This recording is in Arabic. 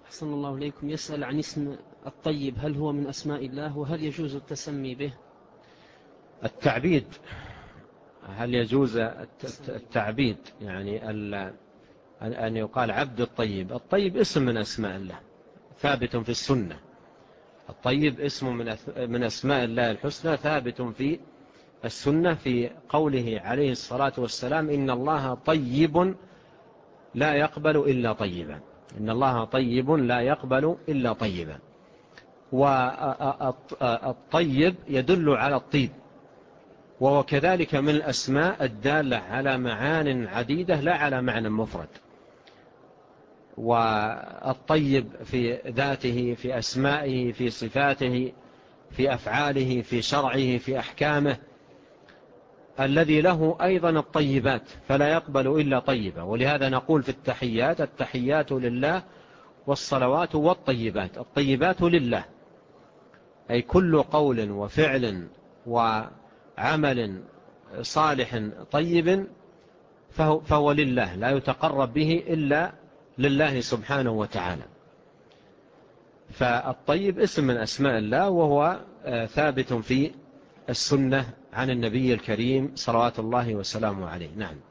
أحسن الله إليكم. يسأل عن اسم الطيب، هل هو من أسماء الله وهل يجوز التسمي به؟ التعبيد، هل يجوز التعبيد؟ يعني أن يقال عبد الطيب. الطيب اسم من أسماء الله ثابت في السنة. الطيب اسم من أسماء الله الحسنى ثابت في السنة، في قوله عليه الصلاة والسلام: إن الله طيب لا يقبل إلا طيبا. إن الله طيب لا يقبل إلا طيبا. والطيب يدل على الطيب، وهو كذلك من الأسماء الدالة على معان عديدة لا على معنى مفرد. والطيب في ذاته، في أسمائه، في صفاته، في أفعاله، في شرعه، في أحكامه، الذي له أيضا الطيبات فلا يقبل إلا طيبا. ولهذا نقول في التحيات: التحيات لله والصلوات والطيبات. الطيبات لله، أي كل قول وفعل وعمل صالح طيب فهو لله، لا يتقرب به إلا لله سبحانه وتعالى. فالطيب اسم من أسماء الله، وهو ثابت في السنة عن النبي الكريم صلوات الله وسلامه عليه. نعم.